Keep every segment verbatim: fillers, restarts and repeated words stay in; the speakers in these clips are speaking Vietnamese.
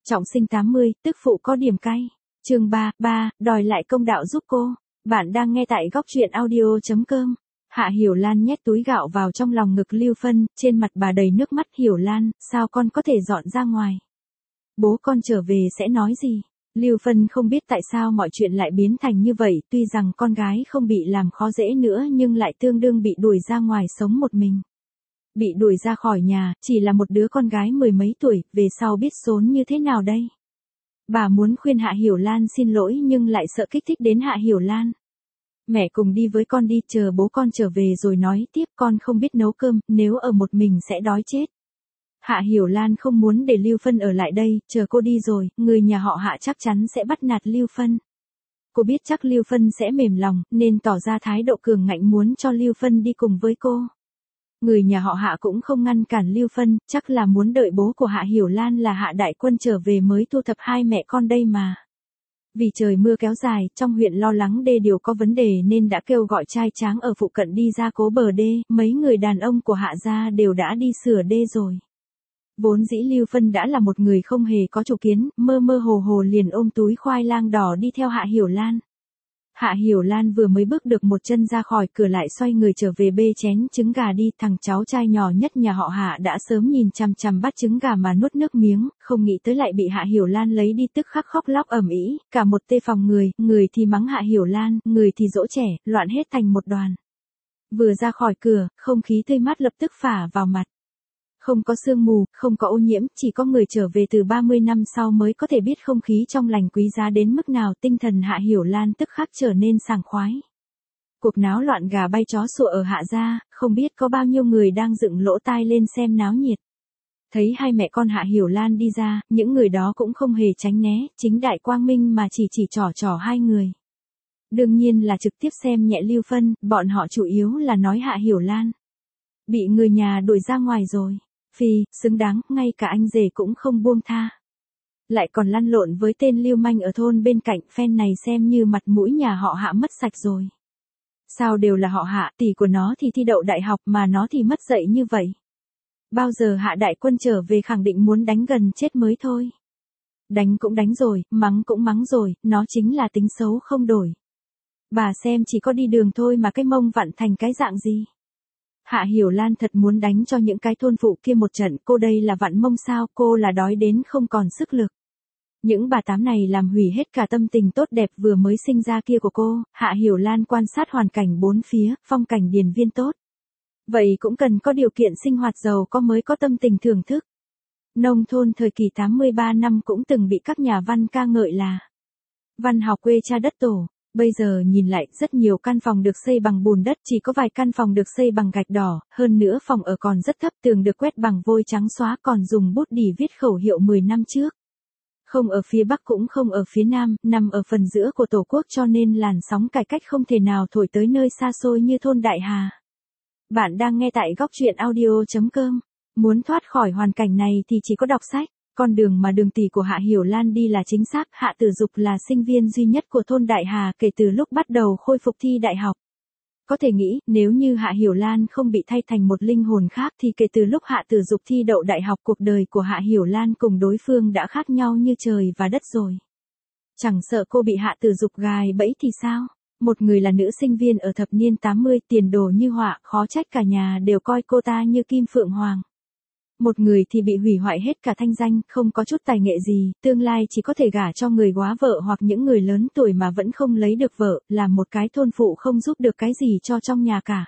Trọng sinh tám mươi, tức phụ có điểm cay. Chương ba, ba, đòi lại công đạo giúp cô. Bạn đang nghe tại góc truyện audio chấm com. Hạ Hiểu Lan nhét túi gạo vào trong lòng ngực Lưu Phân, trên mặt bà đầy nước mắt. Hiểu Lan, sao con có thể dọn ra ngoài? Bố con trở về sẽ nói gì? Lưu Phân không biết tại sao mọi chuyện lại biến thành như vậy, tuy rằng con gái không bị làm khó dễ nữa nhưng lại tương đương bị đuổi ra ngoài sống một mình. Bị đuổi ra khỏi nhà, chỉ là một đứa con gái mười mấy tuổi, về sau biết xốn như thế nào đây? Bà muốn khuyên Hạ Hiểu Lan xin lỗi nhưng lại sợ kích thích đến Hạ Hiểu Lan. Mẹ cùng đi với con đi, chờ bố con trở về rồi nói tiếp, con không biết nấu cơm, nếu ở một mình sẽ đói chết. Hạ Hiểu Lan không muốn để Lưu Phân ở lại đây, chờ cô đi rồi, người nhà họ Hạ chắc chắn sẽ bắt nạt Lưu Phân. Cô biết chắc Lưu Phân sẽ mềm lòng, nên tỏ ra thái độ cường ngạnh muốn cho Lưu Phân đi cùng với cô. Người nhà họ Hạ cũng không ngăn cản Lưu Phân, chắc là muốn đợi bố của Hạ Hiểu Lan là Hạ Đại Quân trở về mới thu thập hai mẹ con đây mà. Vì trời mưa kéo dài, trong huyện lo lắng đê điều có vấn đề nên đã kêu gọi trai tráng ở phụ cận đi ra cố bờ đê, mấy người đàn ông của Hạ gia đều đã đi sửa đê rồi. Vốn dĩ Lưu Phân đã là một người không hề có chủ kiến, mơ mơ hồ hồ liền ôm túi khoai lang đỏ đi theo Hạ Hiểu Lan. Hạ Hiểu Lan vừa mới bước được một chân ra khỏi cửa lại xoay người trở về bê chén trứng gà đi, thằng cháu trai nhỏ nhất nhà họ Hạ đã sớm nhìn chằm chằm bát trứng gà mà nuốt nước miếng, không nghĩ tới lại bị Hạ Hiểu Lan lấy đi, tức khắc khóc lóc ầm ĩ, cả một tê phòng người, người thì mắng Hạ Hiểu Lan, người thì dỗ trẻ, loạn hết thành một đoàn. Vừa ra khỏi cửa, không khí tươi mát lập tức phả vào mặt. Không có sương mù, không có ô nhiễm, chỉ có người trở về từ ba mươi năm sau mới có thể biết không khí trong lành quý giá đến mức nào. Tinh thần Hạ Hiểu Lan tức khắc trở nên sảng khoái. Cuộc náo loạn gà bay chó sủa ở Hạ gia, không biết có bao nhiêu người đang dựng lỗ tai lên xem náo nhiệt. Thấy hai mẹ con Hạ Hiểu Lan đi ra, những người đó cũng không hề tránh né, chính đại quang minh mà chỉ chỉ trỏ trỏ hai người. Đương nhiên là trực tiếp xem nhẹ Lưu Phân, bọn họ chủ yếu là nói Hạ Hiểu Lan bị người nhà đuổi ra ngoài rồi. Phi, xứng đáng, ngay cả anh rể cũng không buông tha. Lại còn lăn lộn với tên lưu manh ở thôn bên cạnh, phen này xem như mặt mũi nhà họ Hạ mất sạch rồi. Sao đều là họ Hạ, tỷ của nó thì thi đậu đại học mà nó thì mất dạy như vậy. Bao giờ Hạ Đại Quân trở về khẳng định muốn đánh gần chết mới thôi. Đánh cũng đánh rồi, mắng cũng mắng rồi, nó chính là tính xấu không đổi. Bà xem chỉ có đi đường thôi mà cái mông vặn thành cái dạng gì. Hạ Hiểu Lan thật muốn đánh cho những cái thôn phụ kia một trận, cô đây là vặn mông sao, cô là đói đến không còn sức lực. Những bà tám này làm hủy hết cả tâm tình tốt đẹp vừa mới sinh ra kia của cô. Hạ Hiểu Lan quan sát hoàn cảnh bốn phía, phong cảnh điền viên tốt. Vậy cũng cần có điều kiện sinh hoạt giàu có mới có tâm tình thưởng thức. Nông thôn thời kỳ tám mươi ba năm cũng từng bị các nhà văn ca ngợi là văn học quê cha đất tổ. Bây giờ nhìn lại, rất nhiều căn phòng được xây bằng bùn đất, chỉ có vài căn phòng được xây bằng gạch đỏ, hơn nữa phòng ở còn rất thấp, tường được quét bằng vôi trắng xóa, còn dùng bút đỉ viết khẩu hiệu mười năm trước. Không ở phía Bắc cũng không ở phía Nam, nằm ở phần giữa của Tổ quốc cho nên làn sóng cải cách không thể nào thổi tới nơi xa xôi như thôn Đại Hà. Bạn đang nghe tại góc truyện audio chấm com. Muốn thoát khỏi hoàn cảnh này thì chỉ có đọc sách. Con đường mà đường tỷ của Hạ Hiểu Lan đi là chính xác, Hạ Tử Dục là sinh viên duy nhất của thôn Đại Hà kể từ lúc bắt đầu khôi phục thi đại học. Có thể nghĩ, nếu như Hạ Hiểu Lan không bị thay thành một linh hồn khác thì kể từ lúc Hạ Tử Dục thi đậu đại học, cuộc đời của Hạ Hiểu Lan cùng đối phương đã khác nhau như trời và đất rồi. Chẳng sợ cô bị Hạ Tử Dục gài bẫy thì sao? Một người là nữ sinh viên ở thập niên tám mươi, tiền đồ như họa, khó trách cả nhà đều coi cô ta như kim phượng hoàng. Một người thì bị hủy hoại hết cả thanh danh, không có chút tài nghệ gì, tương lai chỉ có thể gả cho người góa vợ hoặc những người lớn tuổi mà vẫn không lấy được vợ, là một cái thôn phụ không giúp được cái gì cho trong nhà cả.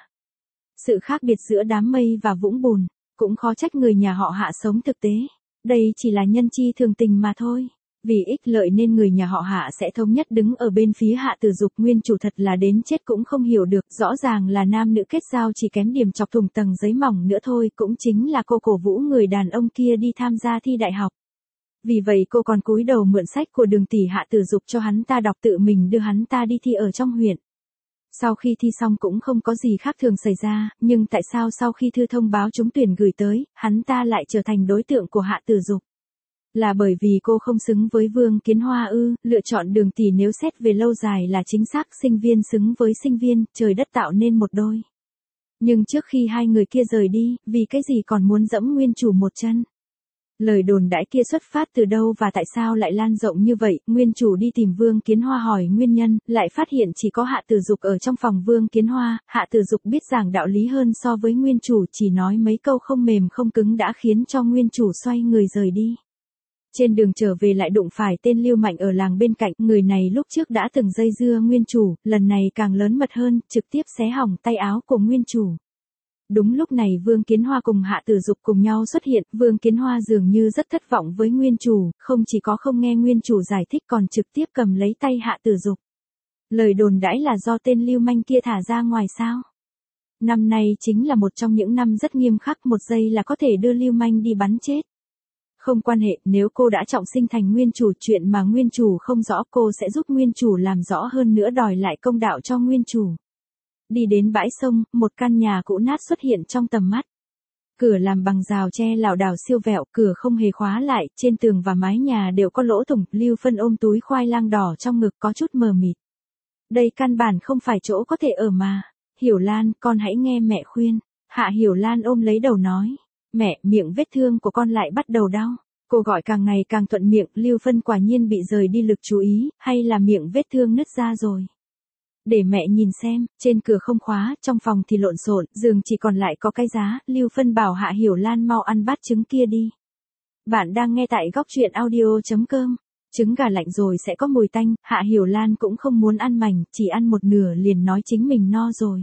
Sự khác biệt giữa đám mây và vũng bùn, cũng khó trách người nhà họ Hạ sống thực tế. Đây chỉ là nhân chi thường tình mà thôi. Vì ích lợi nên người nhà họ Hạ sẽ thống nhất đứng ở bên phía Hạ Tử Dục. Nguyên chủ thật là đến chết cũng không hiểu được, rõ ràng là nam nữ kết giao chỉ kém điểm chọc thủng tầng giấy mỏng nữa thôi, cũng chính là cô cổ vũ người đàn ông kia đi tham gia thi đại học. Vì vậy cô còn cúi đầu mượn sách của đường tỷ Hạ Tử Dục cho hắn ta đọc, tự mình đưa hắn ta đi thi ở trong huyện. Sau khi thi xong cũng không có gì khác thường xảy ra, nhưng tại sao sau khi thư thông báo trúng tuyển gửi tới, hắn ta lại trở thành đối tượng của Hạ Tử Dục? Là bởi vì cô không xứng với Vương Kiến Hoa ư? Lựa chọn đường tỷ nếu xét về lâu dài là chính xác, sinh viên xứng với sinh viên, trời đất tạo nên một đôi. Nhưng trước khi hai người kia rời đi, vì cái gì còn muốn dẫm nguyên chủ một chân? Lời đồn đãi kia xuất phát từ đâu và tại sao lại lan rộng như vậy? Nguyên chủ đi tìm Vương Kiến Hoa hỏi nguyên nhân, lại phát hiện chỉ có Hạ Tử Dục ở trong phòng Vương Kiến Hoa. Hạ Tử Dục biết giảng đạo lý hơn so với nguyên chủ, chỉ nói mấy câu không mềm không cứng đã khiến cho nguyên chủ xoay người rời đi. Trên đường trở về lại đụng phải tên Lưu Mạnh ở làng bên cạnh, người này lúc trước đã từng dây dưa nguyên chủ, lần này càng lớn mật hơn, trực tiếp xé hỏng tay áo của nguyên chủ. Đúng lúc này Vương Kiến Hoa cùng Hạ Tử Dục cùng nhau xuất hiện, Vương Kiến Hoa dường như rất thất vọng với nguyên chủ, không chỉ có không nghe nguyên chủ giải thích còn trực tiếp cầm lấy tay Hạ Tử Dục. Lời đồn đãi là do tên Lưu Manh kia thả ra ngoài sao? Năm nay chính là một trong những năm rất nghiêm khắc, một giây là có thể đưa Lưu Manh đi bắn chết. Không quan hệ, nếu cô đã trọng sinh thành nguyên chủ, chuyện mà nguyên chủ không rõ cô sẽ giúp nguyên chủ làm rõ hơn nữa, đòi lại công đạo cho nguyên chủ. Đi đến bãi sông, một căn nhà cũ nát xuất hiện trong tầm mắt. Cửa làm bằng rào tre lảo đảo siêu vẹo, cửa không hề khóa lại, trên tường và mái nhà đều có lỗ thủng. Lưu Phân ôm túi khoai lang đỏ trong ngực có chút mờ mịt. Đây căn bản không phải chỗ có thể ở mà. Hiểu Lan, con hãy nghe mẹ khuyên. Hạ Hiểu Lan ôm lấy đầu nói. Mẹ, miệng vết thương của con lại bắt đầu đau. Cô gọi càng ngày càng thuận miệng, Lưu Phân quả nhiên bị rời đi lực chú ý, hay là miệng vết thương nứt ra rồi. Để mẹ nhìn xem, trên cửa không khóa, trong phòng thì lộn xộn, giường chỉ còn lại có cái giá. Lưu Phân bảo Hạ Hiểu Lan mau ăn bát trứng kia đi. Bạn đang nghe tại góc truyện audio chấm com. Trứng gà lạnh rồi sẽ có mùi tanh, Hạ Hiểu Lan cũng không muốn ăn mảnh, chỉ ăn một nửa liền nói chính mình no rồi.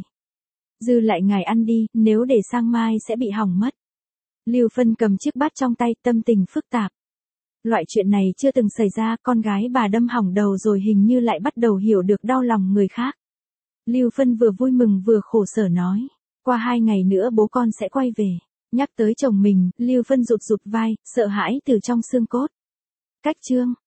Dư lại ngài ăn đi, nếu để sang mai sẽ bị hỏng mất. Lưu Phân cầm chiếc bát trong tay, tâm tình phức tạp. Loại chuyện này chưa từng xảy ra, con gái bà đâm hỏng đầu rồi hình như lại bắt đầu hiểu được đau lòng người khác. Lưu Phân vừa vui mừng vừa khổ sở nói, qua hai ngày nữa bố con sẽ quay về. Nhắc tới chồng mình, Lưu Phân rụt rụt vai, sợ hãi từ trong xương cốt. Cách chương